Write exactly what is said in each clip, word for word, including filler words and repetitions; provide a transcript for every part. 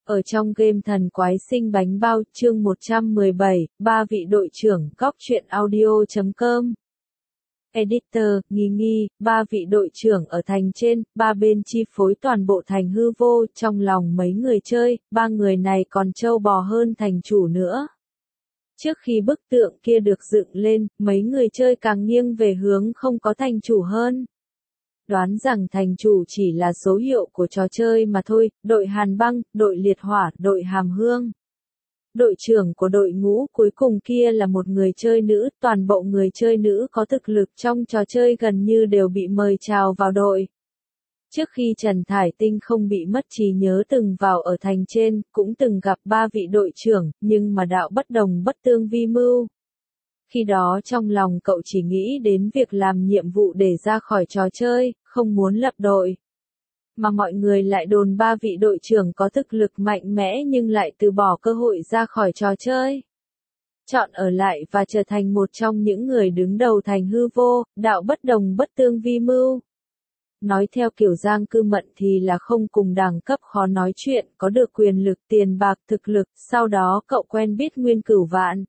Ở trong game Thần Quái Sinh Bánh Bao, chương một trăm mười bảy, ba vị đội trưởng, góc truyện audio chấm com. Editor, nghi nghi, ba vị đội trưởng ở thành trên, ba bên chi phối toàn bộ thành hư vô, trong lòng mấy người chơi, ba người này còn trâu bò hơn thành chủ nữa. Trước khi bức tượng kia được dựng lên, mấy người chơi càng nghiêng về hướng không có thành chủ hơn. Đoán rằng thành chủ chỉ là số hiệu của trò chơi mà thôi, đội Hàn Băng, đội Liệt Hỏa, đội Hàm Hương. Đội trưởng của đội ngũ cuối cùng kia là một người chơi nữ, toàn bộ người chơi nữ có thực lực trong trò chơi gần như đều bị mời chào vào đội. Trước khi Trần Thải Tinh không bị mất trí nhớ từng vào ở thành trên, cũng từng gặp ba vị đội trưởng, nhưng mà đạo bất đồng bất tương vi mưu. Khi đó trong lòng cậu chỉ nghĩ đến việc làm nhiệm vụ để ra khỏi trò chơi, không muốn lập đội. Mà mọi người lại đồn ba vị đội trưởng có thực lực mạnh mẽ nhưng lại từ bỏ cơ hội ra khỏi trò chơi. Chọn ở lại và trở thành một trong những người đứng đầu thành hư vô, đạo bất đồng bất tương vi mưu. Nói theo kiểu Giang Cư Mận thì là không cùng đẳng cấp khó nói chuyện, có được quyền lực tiền bạc thực lực, sau đó cậu quen biết Nguyên Cửu Vạn.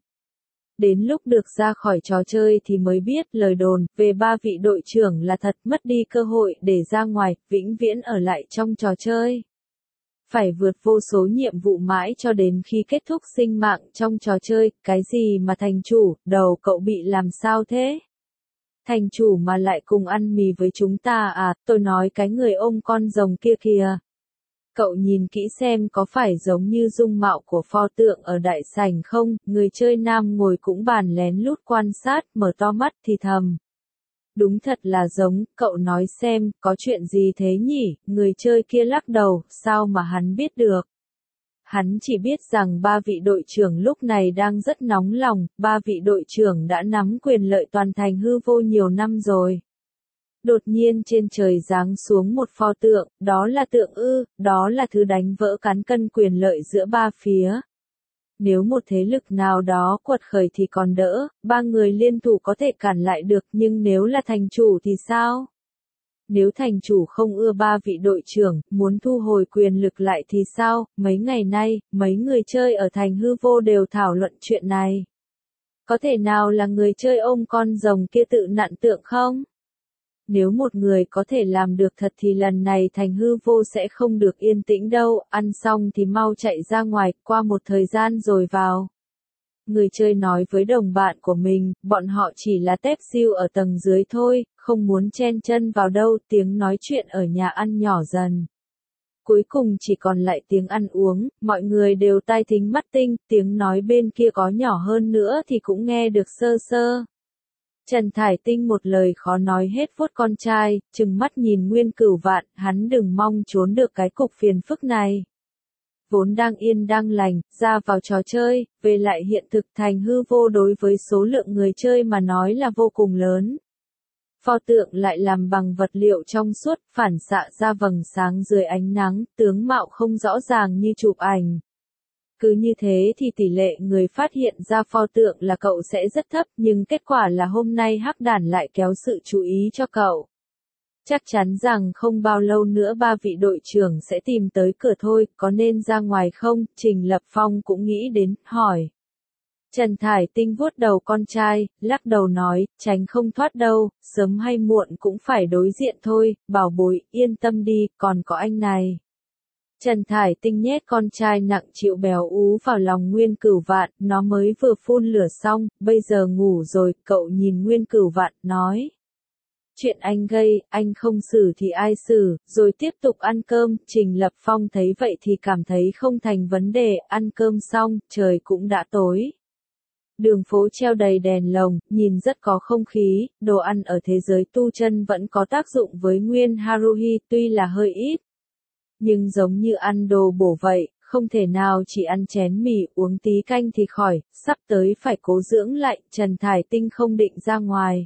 Đến lúc được ra khỏi trò chơi thì mới biết lời đồn về ba vị đội trưởng là thật, mất đi cơ hội để ra ngoài, vĩnh viễn ở lại trong trò chơi. Phải vượt vô số nhiệm vụ mãi cho đến khi kết thúc sinh mạng trong trò chơi, cái gì mà thành chủ, đầu cậu bị làm sao thế? Thành chủ mà lại cùng ăn mì với chúng ta à, tôi nói cái người ôm con rồng kia kìa. Cậu nhìn kỹ xem có phải giống như dung mạo của pho tượng ở đại sảnh không, người chơi nam ngồi cũng bàn lén lút quan sát, mở to mắt thì thầm. Đúng thật là giống, cậu nói xem, có chuyện gì thế nhỉ, người chơi kia lắc đầu, sao mà hắn biết được. Hắn chỉ biết rằng ba vị đội trưởng lúc này đang rất nóng lòng, ba vị đội trưởng đã nắm quyền lợi toàn thành hư vô nhiều năm rồi. Đột nhiên trên trời giáng xuống một pho tượng, đó là tượng ư, đó là thứ đánh vỡ cán cân quyền lợi giữa ba phía. Nếu một thế lực nào đó quật khởi thì còn đỡ, ba người liên thủ có thể cản lại được, nhưng nếu là thành chủ thì sao? Nếu thành chủ không ưa ba vị đội trưởng, muốn thu hồi quyền lực lại thì sao? Mấy ngày nay, mấy người chơi ở thành hư vô đều thảo luận chuyện này. Có thể nào là người chơi ôm con rồng kia tự nặn tượng không? Nếu một người có thể làm được thật thì lần này thành hư vô sẽ không được yên tĩnh đâu, ăn xong thì mau chạy ra ngoài, qua một thời gian rồi vào. Người chơi nói với đồng bạn của mình, bọn họ chỉ là tép siêu ở tầng dưới thôi, không muốn chen chân vào đâu, tiếng nói chuyện ở nhà ăn nhỏ dần. Cuối cùng chỉ còn lại tiếng ăn uống, mọi người đều tai thính mắt tinh, tiếng nói bên kia có nhỏ hơn nữa thì cũng nghe được sơ sơ. Trần Thải Tinh một lời khó nói hết vuốt con trai, trừng mắt nhìn Nguyên Cửu Vạn, hắn đừng mong trốn được cái cục phiền phức này. Vốn đang yên đang lành, ra vào trò chơi, về lại hiện thực thành hư vô đối với số lượng người chơi mà nói là vô cùng lớn. Pho tượng lại làm bằng vật liệu trong suốt, phản xạ ra vầng sáng dưới ánh nắng, tướng mạo không rõ ràng như chụp ảnh. Cứ như thế thì tỷ lệ người phát hiện ra pho tượng là cậu sẽ rất thấp, nhưng kết quả là hôm nay Hắc Đản lại kéo sự chú ý cho cậu. Chắc chắn rằng không bao lâu nữa ba vị đội trưởng sẽ tìm tới cửa thôi, có nên ra ngoài không? Trình Lập Phong cũng nghĩ đến, hỏi. Trần Thải Tinh vuốt đầu con trai, lắc đầu nói, tránh không thoát đâu, sớm hay muộn cũng phải đối diện thôi, bảo bối, yên tâm đi, còn có anh này. Trần Thải Tinh nhét con trai nặng chịu béo ú vào lòng Nguyên Cửu Vạn, nó mới vừa phun lửa xong, bây giờ ngủ rồi, cậu nhìn Nguyên Cửu Vạn, nói. Chuyện anh gây, anh không xử thì ai xử, rồi tiếp tục ăn cơm, Trình Lập Phong thấy vậy thì cảm thấy không thành vấn đề, ăn cơm xong, trời cũng đã tối. Đường phố treo đầy đèn lồng, nhìn rất có không khí, đồ ăn ở thế giới tu chân vẫn có tác dụng với Nguyên Haruhi, tuy là hơi ít. Nhưng giống như ăn đồ bổ vậy, không thể nào chỉ ăn chén mì, uống tí canh thì khỏi, sắp tới phải cố dưỡng lại, Trần Thải Tinh không định ra ngoài.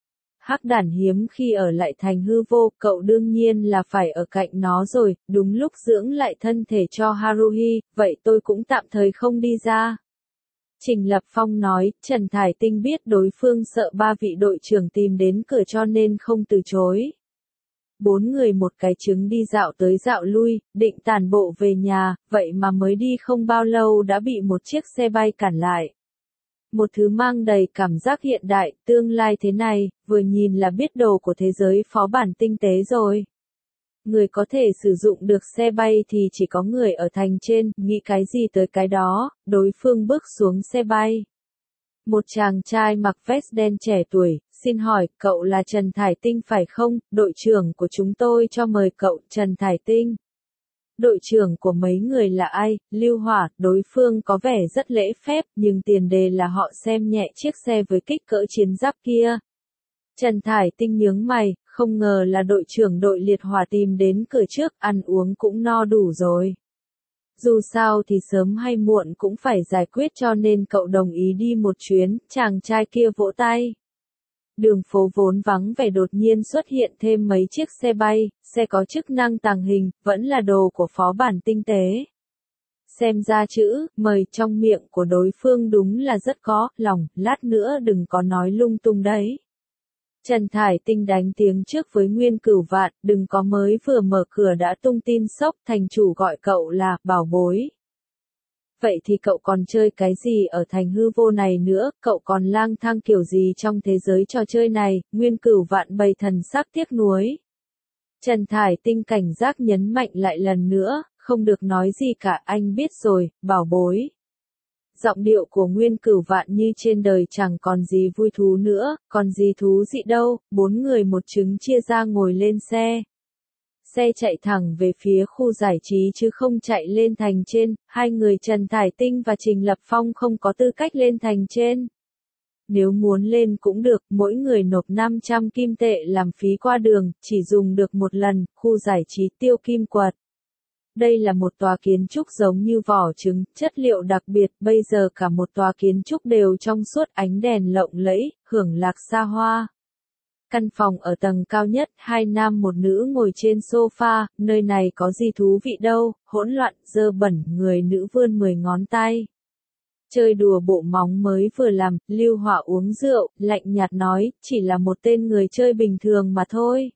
Hắc Đản hiếm khi ở lại thành hư vô, cậu đương nhiên là phải ở cạnh nó rồi, đúng lúc dưỡng lại thân thể cho Haruhi, vậy tôi cũng tạm thời không đi ra. Trình Lập Phong nói, Trần Thải Tinh biết đối phương sợ ba vị đội trưởng tìm đến cửa cho nên không từ chối. bốn người một cái trứng đi dạo tới dạo lui, định tản bộ về nhà, vậy mà mới đi không bao lâu đã bị một chiếc xe bay cản lại. Một thứ mang đầy cảm giác hiện đại, tương lai thế này, vừa nhìn là biết đồ của thế giới phó bản tinh tế rồi. Người có thể sử dụng được xe bay thì chỉ có người ở thành trên, nghĩ cái gì tới cái đó, đối phương bước xuống xe bay. Một chàng trai mặc vest đen trẻ tuổi, xin hỏi, cậu là Trần Thải Tinh phải không? Đội trưởng của chúng tôi cho mời cậu, Trần Thải Tinh. Đội trưởng của mấy người là ai? Lưu Hỏa, đối phương có vẻ rất lễ phép, nhưng tiền đề là họ xem nhẹ chiếc xe với kích cỡ chiến giáp kia. Trần Thải Tinh nhướng mày, không ngờ là đội trưởng đội liệt hỏa tìm đến cửa trước, ăn uống cũng no đủ rồi. Dù sao thì sớm hay muộn cũng phải giải quyết cho nên cậu đồng ý đi một chuyến, chàng trai kia vỗ tay. Đường phố vốn vắng vẻ đột nhiên xuất hiện thêm mấy chiếc xe bay, xe có chức năng tàng hình, vẫn là đồ của phó bản tinh tế. Xem ra chữ, mời trong miệng của đối phương đúng là rất có, lòng, lát nữa đừng có nói lung tung đấy. Trần Thải Tinh đánh tiếng trước với Nguyên Cửu Vạn, đừng có mới vừa mở cửa đã tung tin sốc, thành chủ gọi cậu là, bảo bối. Vậy thì cậu còn chơi cái gì ở thành hư vô này nữa, cậu còn lang thang kiểu gì trong thế giới trò chơi này, Nguyên Cửu Vạn bày thần sắc tiếc nuối. Trần Thải Tinh cảnh giác nhấn mạnh lại lần nữa, không được nói gì cả, anh biết rồi, bảo bối. Giọng điệu của Nguyên Cửu Vạn như trên đời chẳng còn gì vui thú nữa, còn gì thú dị đâu, bốn người một trứng chia ra ngồi lên xe. Xe chạy thẳng về phía khu giải trí chứ không chạy lên thành trên, hai người Trần Thải Tinh và Trình Lập Phong không có tư cách lên thành trên. Nếu muốn lên cũng được, mỗi người nộp năm trăm kim tệ làm phí qua đường, chỉ dùng được một lần, khu giải trí Tiêu Kim Quật. Đây là một tòa kiến trúc giống như vỏ trứng, chất liệu đặc biệt, bây giờ cả một tòa kiến trúc đều trong suốt ánh đèn lộng lẫy, hưởng lạc xa hoa. Căn phòng ở tầng cao nhất, hai nam một nữ ngồi trên sofa, nơi này có gì thú vị đâu, hỗn loạn, dơ bẩn, người nữ vươn mười ngón tay. Chơi đùa bộ móng mới vừa làm, Lưu Hỏa uống rượu, lạnh nhạt nói, chỉ là một tên người chơi bình thường mà thôi.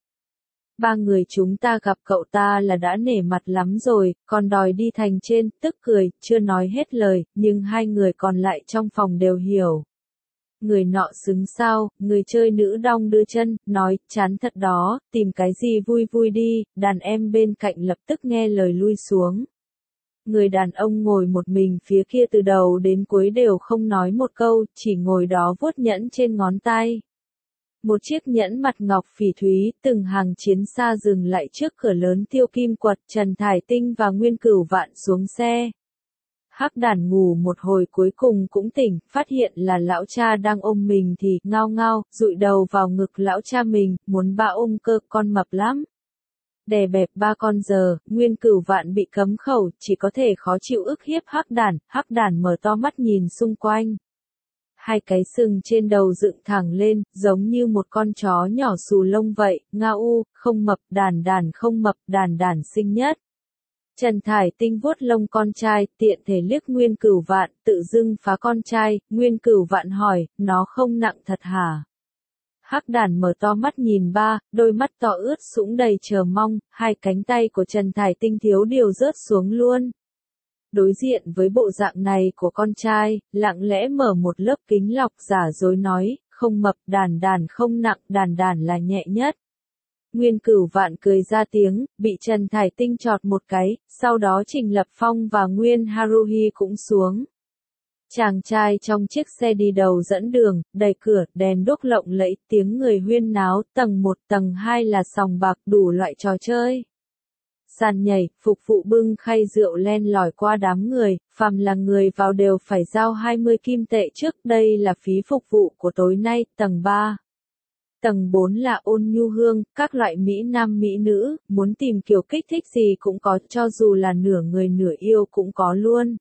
Ba người chúng ta gặp cậu ta là đã nể mặt lắm rồi, còn đòi đi thành trên, tức cười, chưa nói hết lời, nhưng hai người còn lại trong phòng đều hiểu. Người nọ xứng sao, người chơi nữ đong đưa chân, nói, chán thật đó, tìm cái gì vui vui đi, đàn em bên cạnh lập tức nghe lời lui xuống. Người đàn ông ngồi một mình phía kia từ đầu đến cuối đều không nói một câu, chỉ ngồi đó vuốt nhẫn trên ngón tay. Một chiếc nhẫn mặt ngọc phỉ thúy, từng hàng chiến xa dừng lại trước cửa lớn Tiêu Kim Quật, Trần Thải Tinh và Nguyên Cửu Vạn xuống xe. Hắc Đản ngủ một hồi cuối cùng cũng tỉnh, phát hiện là lão cha đang ôm mình thì ngao ngao, dụi đầu vào ngực lão cha mình, muốn ba ôm cơ, con mập lắm. Đè bẹp ba con giờ, Nguyên Cửu Vạn bị cấm khẩu, chỉ có thể khó chịu ức hiếp Hắc Đản, Hắc Đản mở to mắt nhìn xung quanh. Hai cái sừng trên đầu dựng thẳng lên, giống như một con chó nhỏ xù lông vậy, ngao u, không mập, đàn đàn không mập, đàn đàn xinh nhất. Trần Thải Tinh vuốt lông con trai, tiện thể liếc Nguyên Cửu Vạn, tự dưng phá con trai, Nguyên Cửu Vạn hỏi, nó không nặng thật hả? Hắc Đản mở to mắt nhìn ba, đôi mắt to ướt sũng đầy chờ mong, hai cánh tay của Trần Thải Tinh thiếu điều rớt xuống luôn. Đối diện với bộ dạng này của con trai, lặng lẽ mở một lớp kính lọc giả dối nói, không mập, đàn đàn không nặng, đàn đàn là nhẹ nhất. Nguyên Cửu Vạn cười ra tiếng, bị Trần Thải Tinh chọt một cái, sau đó Trình Lập Phong và Nguyên Haruhi cũng xuống. Chàng trai trong chiếc xe đi đầu dẫn đường, đẩy cửa, đèn đuốc lộng lẫy, tiếng người huyên náo, tầng một, tầng hai là sòng bạc, đủ loại trò chơi. Sàn nhảy, phục vụ bưng khay rượu len lỏi qua đám người, phàm là người vào đều phải giao hai mươi kim tệ trước, đây là phí phục vụ của tối nay, tầng ba. Tầng bốn là ôn nhu hương, các loại mỹ nam mỹ nữ, muốn tìm kiểu kích thích gì cũng có, cho dù là nửa người nửa yêu cũng có luôn.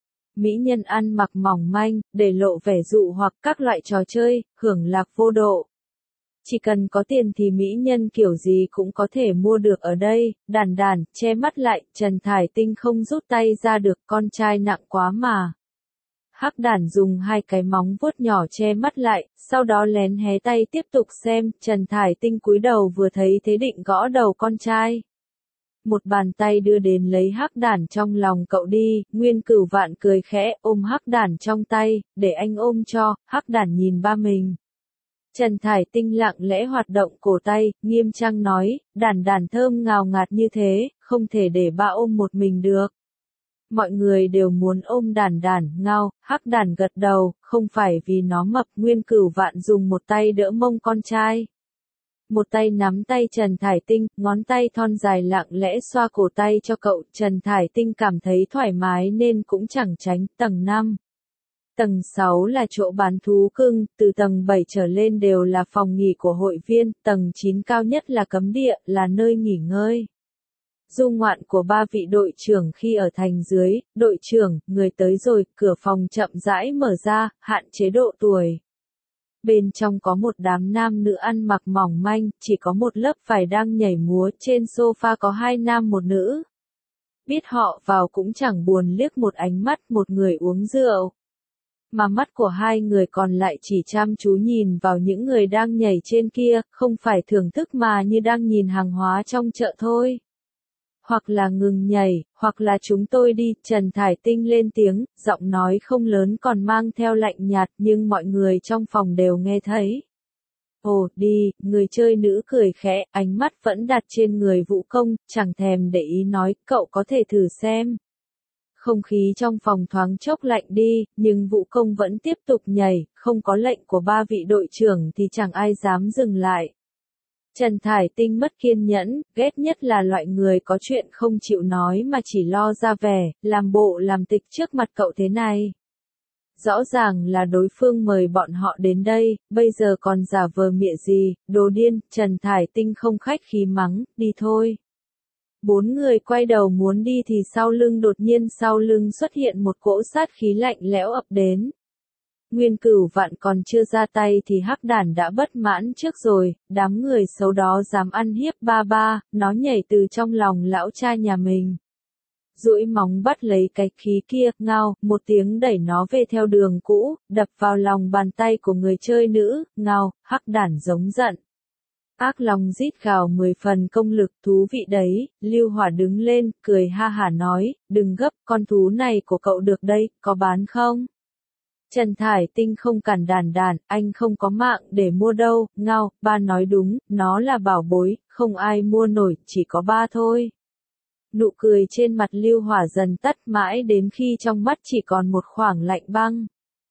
Mỹ nhân ăn mặc mỏng manh, để lộ vẻ dụ hoặc các loại trò chơi, hưởng lạc vô độ. Chỉ cần có tiền thì mỹ nhân kiểu gì cũng có thể mua được ở đây, đàn đàn, che mắt lại, Trần Thải Tinh không rút tay ra được, con trai nặng quá mà. Hắc đản dùng hai cái móng vuốt nhỏ che mắt lại, sau đó lén hé tay tiếp tục xem, Trần Thải Tinh cúi đầu vừa thấy thế định gõ đầu con trai. Một bàn tay đưa đến lấy hắc đản trong lòng cậu đi, Nguyên Cửu Vạn cười khẽ ôm hắc đản trong tay, để anh ôm cho, hắc đản nhìn ba mình. Trần Thải Tinh lặng lẽ hoạt động cổ tay, nghiêm trang nói, đản đản thơm ngào ngạt như thế, không thể để ba ôm một mình được. Mọi người đều muốn ôm đản đản, ngao, hắc đản gật đầu, không phải vì nó mập. Nguyên Cửu Vạn dùng một tay đỡ mông con trai. Một tay nắm tay Trần Thải Tinh, ngón tay thon dài lặng lẽ xoa cổ tay cho cậu. Trần Thải Tinh cảm thấy thoải mái nên cũng chẳng tránh. Tầng năm. Tầng sáu là chỗ bán thú cưng, từ tầng bảy trở lên đều là phòng nghỉ của hội viên, tầng chín cao nhất là cấm địa, là nơi nghỉ ngơi. Du ngoạn của ba vị đội trưởng khi ở thành dưới, đội trưởng, người tới rồi, cửa phòng chậm rãi mở ra, hạn chế độ tuổi. Bên trong có một đám nam nữ ăn mặc mỏng manh, chỉ có một lớp vải đang nhảy múa, trên sofa có hai nam một nữ. Biết họ vào cũng chẳng buồn liếc một ánh mắt, một người uống rượu. Mà mắt của hai người còn lại chỉ chăm chú nhìn vào những người đang nhảy trên kia, không phải thưởng thức mà như đang nhìn hàng hóa trong chợ thôi. Hoặc là ngừng nhảy, hoặc là chúng tôi đi, Trần Thải Tinh lên tiếng, giọng nói không lớn còn mang theo lạnh nhạt nhưng mọi người trong phòng đều nghe thấy. Ồ, đi, người chơi nữ cười khẽ, ánh mắt vẫn đặt trên người Vũ Công, chẳng thèm để ý nói, cậu có thể thử xem. Không khí trong phòng thoáng chốc lạnh đi, nhưng Vũ Công vẫn tiếp tục nhảy, không có lệnh của ba vị đội trưởng thì chẳng ai dám dừng lại. Trần Thải Tinh mất kiên nhẫn, ghét nhất là loại người có chuyện không chịu nói mà chỉ lo ra vẻ, làm bộ làm tịch trước mặt cậu thế này. Rõ ràng là đối phương mời bọn họ đến đây, bây giờ còn giả vờ mịa gì, đồ điên. Trần Thải Tinh không khách khí mắng, đi thôi. Bốn người quay đầu muốn đi thì sau lưng đột nhiên sau lưng xuất hiện một cỗ sát khí lạnh lẽo ập đến. Nguyên Cửu Vạn còn chưa ra tay thì hắc đản đã bất mãn trước rồi, đám người xấu đó dám ăn hiếp ba ba, nó nhảy từ trong lòng lão cha nhà mình. Duỗi móng bắt lấy cái khí kia, ngao, một tiếng đẩy nó về theo đường cũ, đập vào lòng bàn tay của người chơi nữ, ngao, hắc đản giống giận. Ác lòng rít gào mười phần công lực, thú vị đấy. Lưu Hỏa đứng lên, cười ha hả nói, đừng gấp, con thú này của cậu được đây, có bán không? Trần Thải Tinh không cản đàn đàn, anh không có mạng để mua đâu, ngao, ba nói đúng, nó là bảo bối, không ai mua nổi, chỉ có ba thôi. Nụ cười trên mặt Lưu Hỏa dần tắt mãi đến khi trong mắt chỉ còn một khoảng lạnh băng.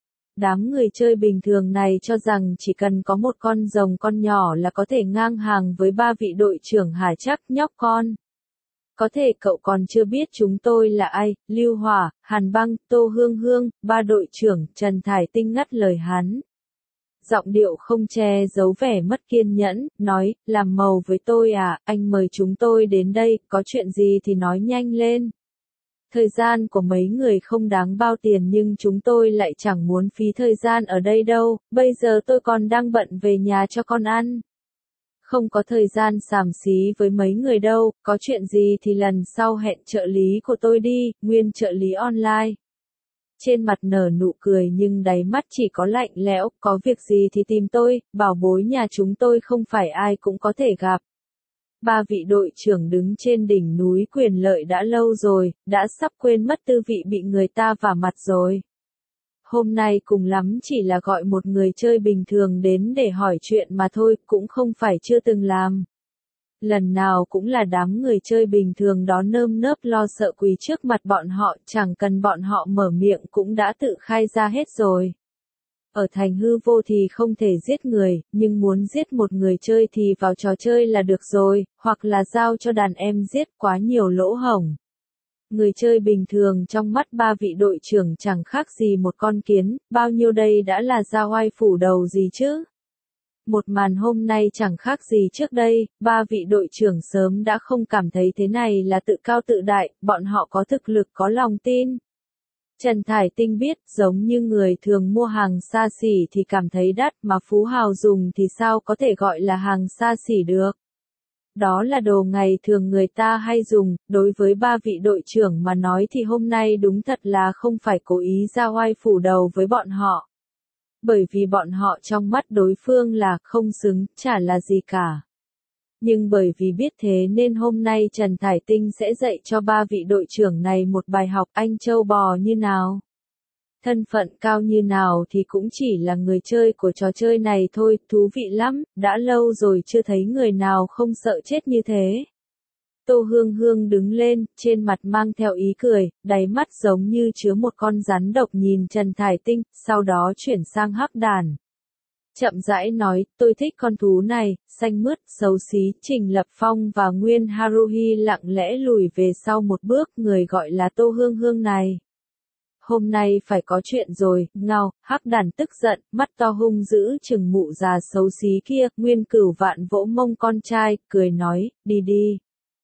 Đám người chơi bình thường này cho rằng chỉ cần có một con rồng con nhỏ là có thể ngang hàng với ba vị đội trưởng hả chắc nhóc con. Có thể cậu còn chưa biết chúng tôi là ai, Lưu Hỏa, Hàn Băng, Tô Hương Hương, ba đội trưởng, Trần Thải Tinh ngắt lời hắn. Giọng điệu không che giấu vẻ mất kiên nhẫn, nói, làm màu với tôi à, anh mời chúng tôi đến đây, có chuyện gì thì nói nhanh lên. Thời gian của mấy người không đáng bao tiền nhưng chúng tôi lại chẳng muốn phí thời gian ở đây đâu, bây giờ tôi còn đang bận về nhà cho con ăn. Không có thời gian xàm xí với mấy người đâu, có chuyện gì thì lần sau hẹn trợ lý của tôi đi, Nguyên trợ lý online. Trên mặt nở nụ cười nhưng đáy mắt chỉ có lạnh lẽo, có việc gì thì tìm tôi, bảo bối nhà chúng tôi không phải ai cũng có thể gặp. Ba vị đội trưởng đứng trên đỉnh núi quyền lợi đã lâu rồi, đã sắp quên mất tư vị bị người ta vả mặt rồi. Hôm nay cùng lắm chỉ là gọi một người chơi bình thường đến để hỏi chuyện mà thôi, cũng không phải chưa từng làm. Lần nào cũng là đám người chơi bình thường đó nơm nớp lo sợ quỳ trước mặt bọn họ, chẳng cần bọn họ mở miệng cũng đã tự khai ra hết rồi. Ở thành hư vô thì không thể giết người, nhưng muốn giết một người chơi thì vào trò chơi là được rồi, hoặc là giao cho đàn em giết, quá nhiều lỗ hổng. Người chơi bình thường trong mắt ba vị đội trưởng chẳng khác gì một con kiến, bao nhiêu đây đã là ra oai phủ đầu gì chứ. Một màn hôm nay chẳng khác gì trước đây, ba vị đội trưởng sớm đã không cảm thấy thế này là tự cao tự đại, bọn họ có thực lực có lòng tin. Trần Thải Tinh biết, giống như người thường mua hàng xa xỉ thì cảm thấy đắt mà phú hào dùng thì sao có thể gọi là hàng xa xỉ được. Đó là đồ ngày thường người ta hay dùng, đối với ba vị đội trưởng mà nói thì hôm nay đúng thật là không phải cố ý ra oai phủ đầu với bọn họ. Bởi vì bọn họ trong mắt đối phương là không xứng, chả là gì cả. Nhưng bởi vì biết thế nên hôm nay Trần Thải Tinh sẽ dạy cho ba vị đội trưởng này một bài học anh trâu bò như nào. Thân phận cao như nào thì cũng chỉ là người chơi của trò chơi này thôi, thú vị lắm, đã lâu rồi chưa thấy người nào không sợ chết như thế. Tô Hương Hương đứng lên, trên mặt mang theo ý cười, đáy mắt giống như chứa một con rắn độc nhìn Trần Thải Tinh, sau đó chuyển sang Hắc Đàn. Chậm rãi nói, tôi thích con thú này, xanh mướt, xấu xí, Trình Lập Phong và Nguyên Haruhi lặng lẽ lùi về sau một bước, người gọi là Tô Hương Hương này. Hôm nay phải có chuyện rồi, ngao, Hắc Đàn tức giận, mắt to hung dữ chừng mụ già xấu xí kia, Nguyên Cửu Vạn vỗ mông con trai, cười nói, đi đi.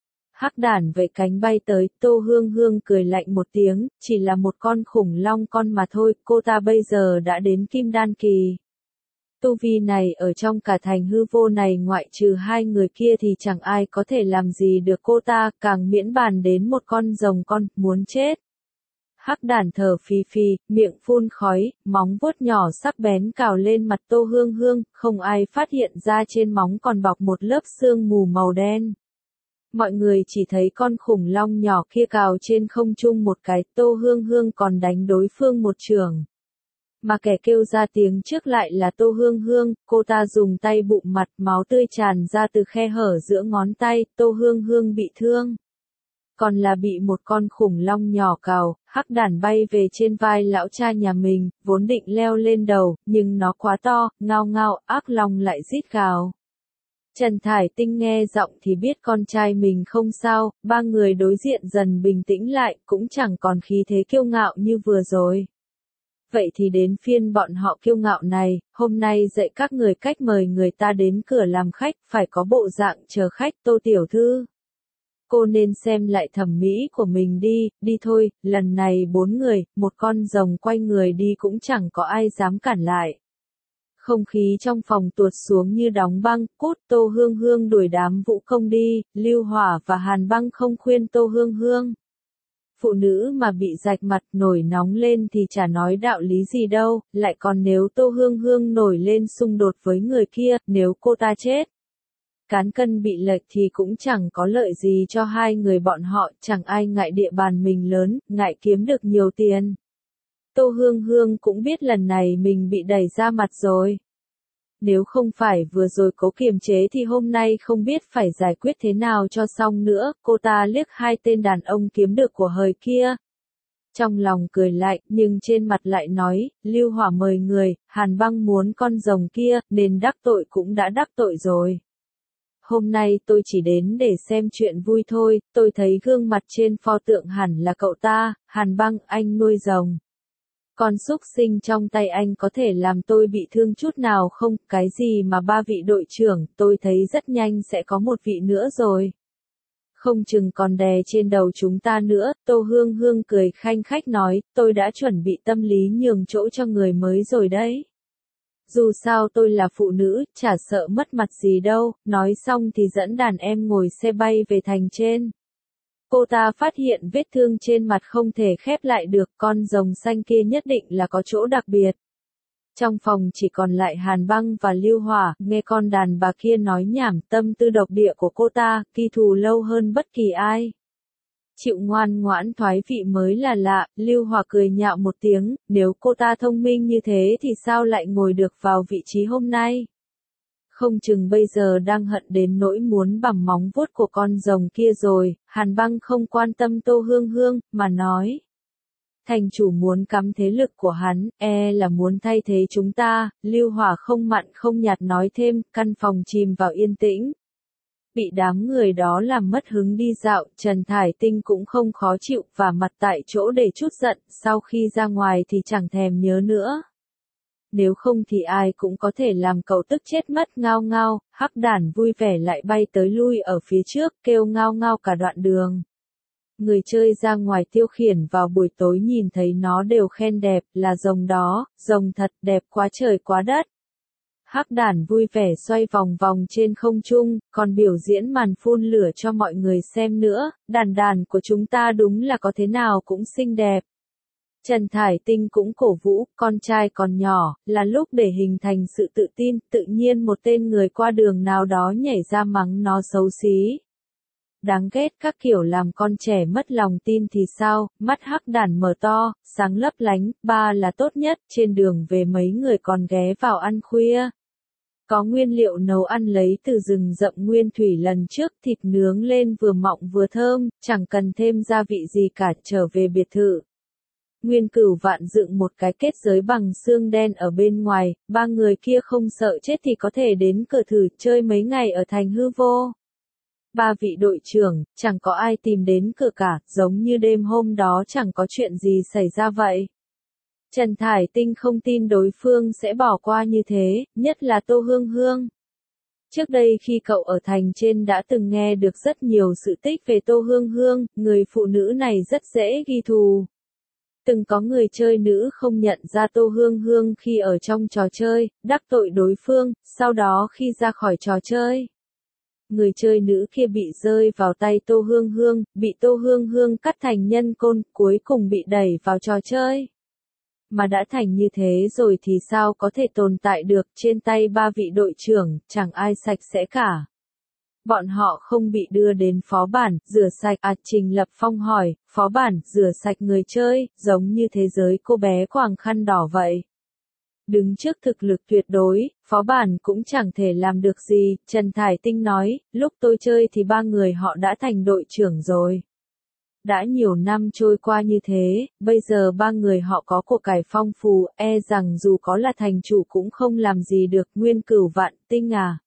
Hắc Đàn vẫy cánh bay tới, Tô Hương Hương cười lạnh một tiếng, chỉ là một con khủng long con mà thôi, cô ta bây giờ đã đến Kim Đan Kỳ. Tu vi này ở trong cả thành hư vô này ngoại trừ hai người kia thì chẳng ai có thể làm gì được cô ta, càng miễn bàn đến một con rồng con, muốn chết. Hắc Đàn thở phì phì, miệng phun khói, móng vuốt nhỏ sắc bén cào lên mặt Tô Hương Hương, không ai phát hiện ra trên móng còn bọc một lớp sương mù màu đen. Mọi người chỉ thấy con khủng long nhỏ kia cào trên không trung một cái, Tô Hương Hương còn đánh đối phương một chưởng. Mà kẻ kêu ra tiếng trước lại là Tô Hương Hương, cô ta dùng tay bụng mặt, máu tươi tràn ra từ khe hở giữa ngón tay, Tô Hương Hương bị thương. Còn là bị một con khủng long nhỏ cào, Hắc Đàn bay về trên vai lão cha nhà mình, vốn định leo lên đầu, nhưng nó quá to, ngao ngao, ác long lại rít gào. Trần Thải Tinh nghe giọng thì biết con trai mình không sao, ba người đối diện dần bình tĩnh lại, cũng chẳng còn khí thế kiêu ngạo như vừa rồi. Vậy thì đến phiên bọn họ kiêu ngạo này, hôm nay dạy các người cách mời người ta đến cửa làm khách, phải có bộ dạng chờ khách, Tô tiểu thư. Cô nên xem lại thẩm mỹ của mình đi, đi thôi, lần này bốn người, một con rồng quay người đi cũng chẳng có ai dám cản lại. Không khí trong phòng tuột xuống như đóng băng, cút, Tô Hương Hương đuổi đám vũ công đi, Lưu Hỏa và Hàn Băng không khuyên Tô Hương Hương. Phụ nữ mà bị rạch mặt nổi nóng lên thì chả nói đạo lý gì đâu, lại còn nếu Tô Hương Hương nổi lên xung đột với người kia, nếu cô ta chết. Cán cân bị lệch thì cũng chẳng có lợi gì cho hai người bọn họ, chẳng ai ngại địa bàn mình lớn, ngại kiếm được nhiều tiền. Tô Hương Hương cũng biết lần này mình bị đẩy ra mặt rồi. Nếu không phải vừa rồi cố kiềm chế thì hôm nay không biết phải giải quyết thế nào cho xong nữa, cô ta liếc hai tên đàn ông kiếm được của hời kia. Trong lòng cười lại, nhưng trên mặt lại nói, Lưu Hỏa mời người, Hàn Băng muốn con rồng kia, nên đắc tội cũng đã đắc tội rồi. Hôm nay tôi chỉ đến để xem chuyện vui thôi, tôi thấy gương mặt trên pho tượng hẳn là cậu ta, Hàn Băng, anh nuôi rồng. Con xúc sinh trong tay anh có thể làm tôi bị thương chút nào không, cái gì mà ba vị đội trưởng, tôi thấy rất nhanh sẽ có một vị nữa rồi. Không chừng còn đè trên đầu chúng ta nữa, Tô Hương Hương cười khanh khách nói, tôi đã chuẩn bị tâm lý nhường chỗ cho người mới rồi đấy. Dù sao tôi là phụ nữ, chả sợ mất mặt gì đâu, nói xong thì dẫn đàn em ngồi xe bay về thành trên. Cô ta phát hiện vết thương trên mặt không thể khép lại được, con rồng xanh kia nhất định là có chỗ đặc biệt. Trong phòng chỉ còn lại Hàn Băng và Lưu Hỏa, nghe con đàn bà kia nói nhảm, tâm tư độc địa của cô ta, ghi thù lâu hơn bất kỳ ai. Chịu ngoan ngoãn thoái vị mới là lạ, Lưu Hỏa cười nhạo một tiếng, nếu cô ta thông minh như thế thì sao lại ngồi được vào vị trí hôm nay? Không chừng bây giờ đang hận đến nỗi muốn bằng móng vuốt của con rồng kia rồi, Hàn Băng không quan tâm Tô Hương Hương, mà nói. Thành chủ muốn cắm thế lực của hắn, e là muốn thay thế chúng ta, Lưu Hỏa không mặn không nhạt nói thêm, căn phòng chìm vào yên tĩnh. Bị đám người đó làm mất hứng đi dạo, Trần Thải Tinh cũng không khó chịu, và mặt tại chỗ để chút giận, sau khi ra ngoài thì chẳng thèm nhớ nữa. Nếu không thì ai cũng có thể làm cậu tức chết mất ngao ngao, Hắc Đàn vui vẻ lại bay tới lui ở phía trước, kêu ngao ngao cả đoạn đường. Người chơi ra ngoài tiêu khiển vào buổi tối nhìn thấy nó đều khen đẹp, là rồng đó, rồng thật đẹp quá trời quá đất. Hắc đản vui vẻ xoay vòng vòng trên không trung, còn biểu diễn màn phun lửa cho mọi người xem nữa, đàn đàn của chúng ta đúng là có thế nào cũng xinh đẹp. Trần Thải Tinh cũng cổ vũ, con trai còn nhỏ, là lúc để hình thành sự tự tin, tự nhiên một tên người qua đường nào đó nhảy ra mắng nó xấu xí. Đáng ghét các kiểu làm con trẻ mất lòng tin thì sao, mắt hắc đản mở to, sáng lấp lánh, ba là tốt nhất, trên đường về mấy người còn ghé vào ăn khuya. Có nguyên liệu nấu ăn lấy từ rừng rậm nguyên thủy lần trước, thịt nướng lên vừa mọng vừa thơm, chẳng cần thêm gia vị gì cả, trở về biệt thự. Nguyên Cửu Vạn dựng một cái kết giới bằng xương đen ở bên ngoài, ba người kia không sợ chết thì có thể đến cửa thử chơi mấy ngày ở thành hư vô. Ba vị đội trưởng, chẳng có ai tìm đến cửa cả, giống như đêm hôm đó chẳng có chuyện gì xảy ra vậy. Trần Thải Tinh không tin đối phương sẽ bỏ qua như thế, nhất là Tô Hương Hương. Trước đây khi cậu ở thành trên đã từng nghe được rất nhiều sự tích về Tô Hương Hương, người phụ nữ này rất dễ ghi thù. Từng có người chơi nữ không nhận ra Tô Hương Hương khi ở trong trò chơi, đắc tội đối phương, sau đó khi ra khỏi trò chơi. Người chơi nữ kia bị rơi vào tay Tô Hương Hương, bị Tô Hương Hương cắt thành nhân côn, cuối cùng bị đẩy vào trò chơi. Mà đã thành như thế rồi thì sao có thể tồn tại được trên tay ba vị đội trưởng, chẳng ai sạch sẽ cả. Bọn họ không bị đưa đến phó bản, rửa sạch, à Trình Lập Phong hỏi, phó bản, rửa sạch người chơi, giống như thế giới cô bé quàng khăn đỏ vậy. Đứng trước thực lực tuyệt đối, phó bản cũng chẳng thể làm được gì, Trần Thải Tinh nói, lúc tôi chơi thì ba người họ đã thành đội trưởng rồi. Đã nhiều năm trôi qua như thế, bây giờ ba người họ có của cải phong phú, e rằng dù có là thành chủ cũng không làm gì được. Nguyên Cửu Vạn Tinh à.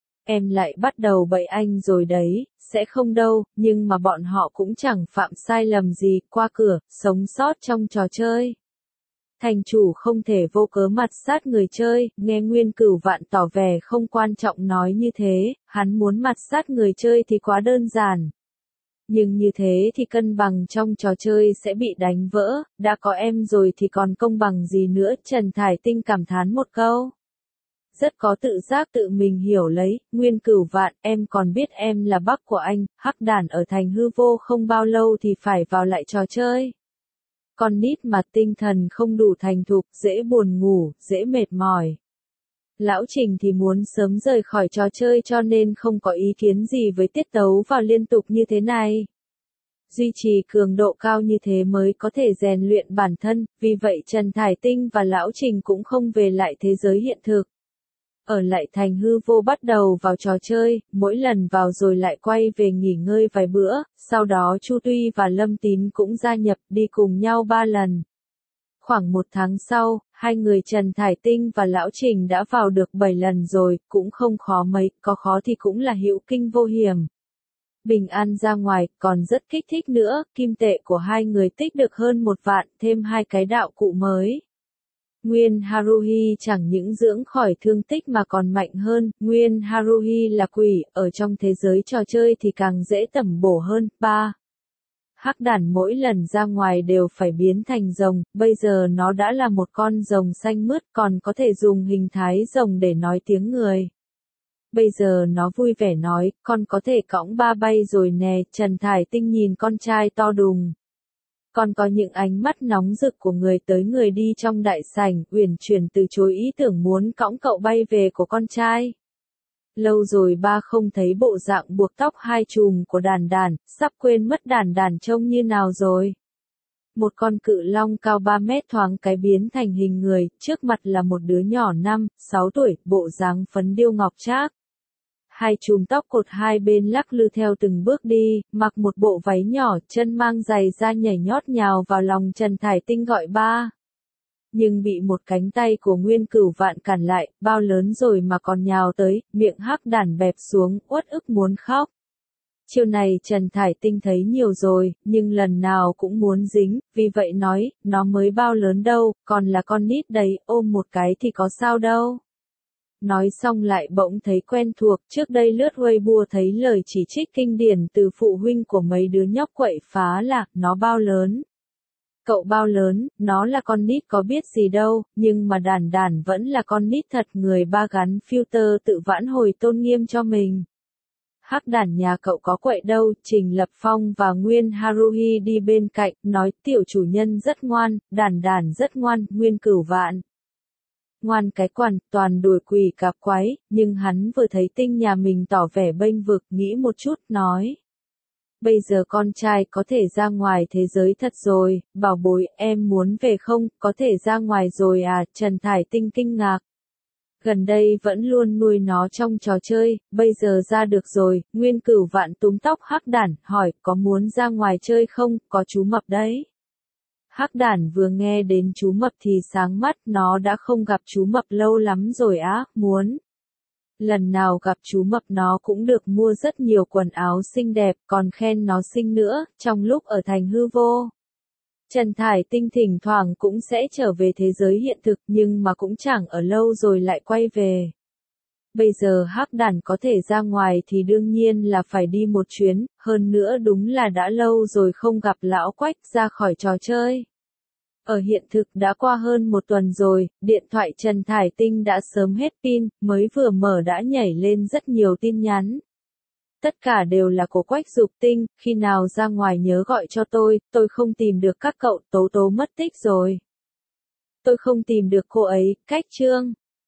Em lại bắt đầu bậy anh rồi đấy, sẽ không đâu, nhưng mà bọn họ cũng chẳng phạm sai lầm gì, qua cửa, sống sót trong trò chơi. Thành chủ không thể vô cớ mặt sát người chơi, nghe Nguyên Cửu Vạn tỏ vẻ không quan trọng nói như thế, hắn muốn mặt sát người chơi thì quá đơn giản. Nhưng như thế thì cân bằng trong trò chơi sẽ bị đánh vỡ, đã có em rồi thì còn công bằng gì nữa, Trần Thải Tinh cảm thán một câu. Rất có tự giác tự mình hiểu lấy, Nguyên Cửu Vạn, em còn biết em là bác của anh, hắc đản ở thành hư vô không bao lâu thì phải vào lại trò chơi. Con nít mà tinh thần không đủ thành thục, dễ buồn ngủ, dễ mệt mỏi. Lão Trình thì muốn sớm rời khỏi trò chơi cho nên không có ý kiến gì với tiết tấu vào liên tục như thế này. Duy trì cường độ cao như thế mới có thể rèn luyện bản thân, vì vậy Trần Thải Tinh và Lão Trình cũng không về lại thế giới hiện thực. Ở lại thành hư vô bắt đầu vào trò chơi, mỗi lần vào rồi lại quay về nghỉ ngơi vài bữa, sau đó Chu Tuy và Lâm Tín cũng gia nhập đi cùng nhau ba lần. Khoảng một tháng sau, hai người Trần Thải Tinh và Lão Trình đã vào được bảy lần rồi, cũng không khó mấy, có khó thì cũng là hữu kinh vô hiểm. Bình an ra ngoài, còn rất kích thích nữa, kim tệ của hai người tích được hơn một vạn, thêm hai cái đạo cụ mới. Nguyên Haruhi chẳng những dưỡng khỏi thương tích mà còn mạnh hơn, Nguyên Haruhi là quỷ, ở trong thế giới trò chơi thì càng dễ tẩm bổ hơn. ba. Hắc đản mỗi lần ra ngoài đều phải biến thành rồng, bây giờ nó đã là một con rồng xanh mướt còn có thể dùng hình thái rồng để nói tiếng người. Bây giờ nó vui vẻ nói, con có thể cõng ba bay rồi nè, Trần Thải Tinh nhìn con trai to đùng. Còn có những ánh mắt nóng rực của người tới người đi trong đại sảnh, uyển chuyển từ chối ý tưởng muốn cõng cậu bay về của con trai. Lâu rồi ba không thấy bộ dạng buộc tóc hai chùm của đàn đàn, sắp quên mất đàn đàn trông như nào rồi. Một con cự long cao ba mét thoáng cái biến thành hình người, trước mặt là một đứa nhỏ năm, sáu tuổi, bộ dáng phấn điêu ngọc trác. Hai chùm tóc cột hai bên lắc lư theo từng bước đi, mặc một bộ váy nhỏ, chân mang giày da nhảy nhót nhào vào lòng Trần Thải Tinh gọi ba. Nhưng bị một cánh tay của Nguyên Cửu Vạn cản lại, bao lớn rồi mà còn nhào tới, miệng hắc đản bẹp xuống, uất ức muốn khóc. Chiều này Trần Thải Tinh thấy nhiều rồi, nhưng lần nào cũng muốn dính, vì vậy nói, nó mới bao lớn đâu, còn là con nít đấy, ôm một cái thì có sao đâu. Nói xong lại bỗng thấy quen thuộc, trước đây lướt Weibo thấy lời chỉ trích kinh điển từ phụ huynh của mấy đứa nhóc quậy phá là, nó bao lớn. Cậu bao lớn, nó là con nít có biết gì đâu, nhưng mà đàn đàn vẫn là con nít thật, người ba gắn filter tự vãn hồi tôn nghiêm cho mình. Hắc đàn nhà cậu có quậy đâu, Trình Lập Phong và Nguyên Haruhi đi bên cạnh, nói tiểu chủ nhân rất ngoan, đàn đàn rất ngoan, Nguyên Cửu Vạn. Ngoan cái quằn, toàn đuổi quỷ cạp quái, nhưng hắn vừa thấy Tinh nhà mình tỏ vẻ bênh vực, nghĩ một chút, nói. Bây giờ con trai có thể ra ngoài thế giới thật rồi, bảo bối, em muốn về không, có thể ra ngoài rồi à, Trần Thải Tinh kinh ngạc. Gần đây vẫn luôn nuôi nó trong trò chơi, bây giờ ra được rồi, Nguyên Cửu Vạn túm tóc Hắc Đản, hỏi, có muốn ra ngoài chơi không, có chú Mập đấy. Hắc Đản vừa nghe đến chú Mập thì sáng mắt, nó đã không gặp chú Mập lâu lắm rồi á, muốn. Lần nào gặp chú Mập nó cũng được mua rất nhiều quần áo xinh đẹp, còn khen nó xinh nữa, trong lúc ở thành hư vô. Trần Thải Tinh thỉnh thoảng cũng sẽ trở về thế giới hiện thực nhưng mà cũng chẳng ở lâu rồi lại quay về. Bây giờ Hắc Đản có thể ra ngoài thì đương nhiên là phải đi một chuyến, hơn nữa đúng là đã lâu rồi không gặp lão Quách ra khỏi trò chơi. Ở hiện thực đã qua hơn một tuần rồi, điện thoại Trần Thải Tinh đã sớm hết pin, mới vừa mở đã nhảy lên rất nhiều tin nhắn. Tất cả đều là của Quách Dục Tinh, khi nào ra ngoài nhớ gọi cho tôi, tôi không tìm được các cậu, Tố Tố mất tích rồi. Tôi không tìm được cô ấy, cách chương.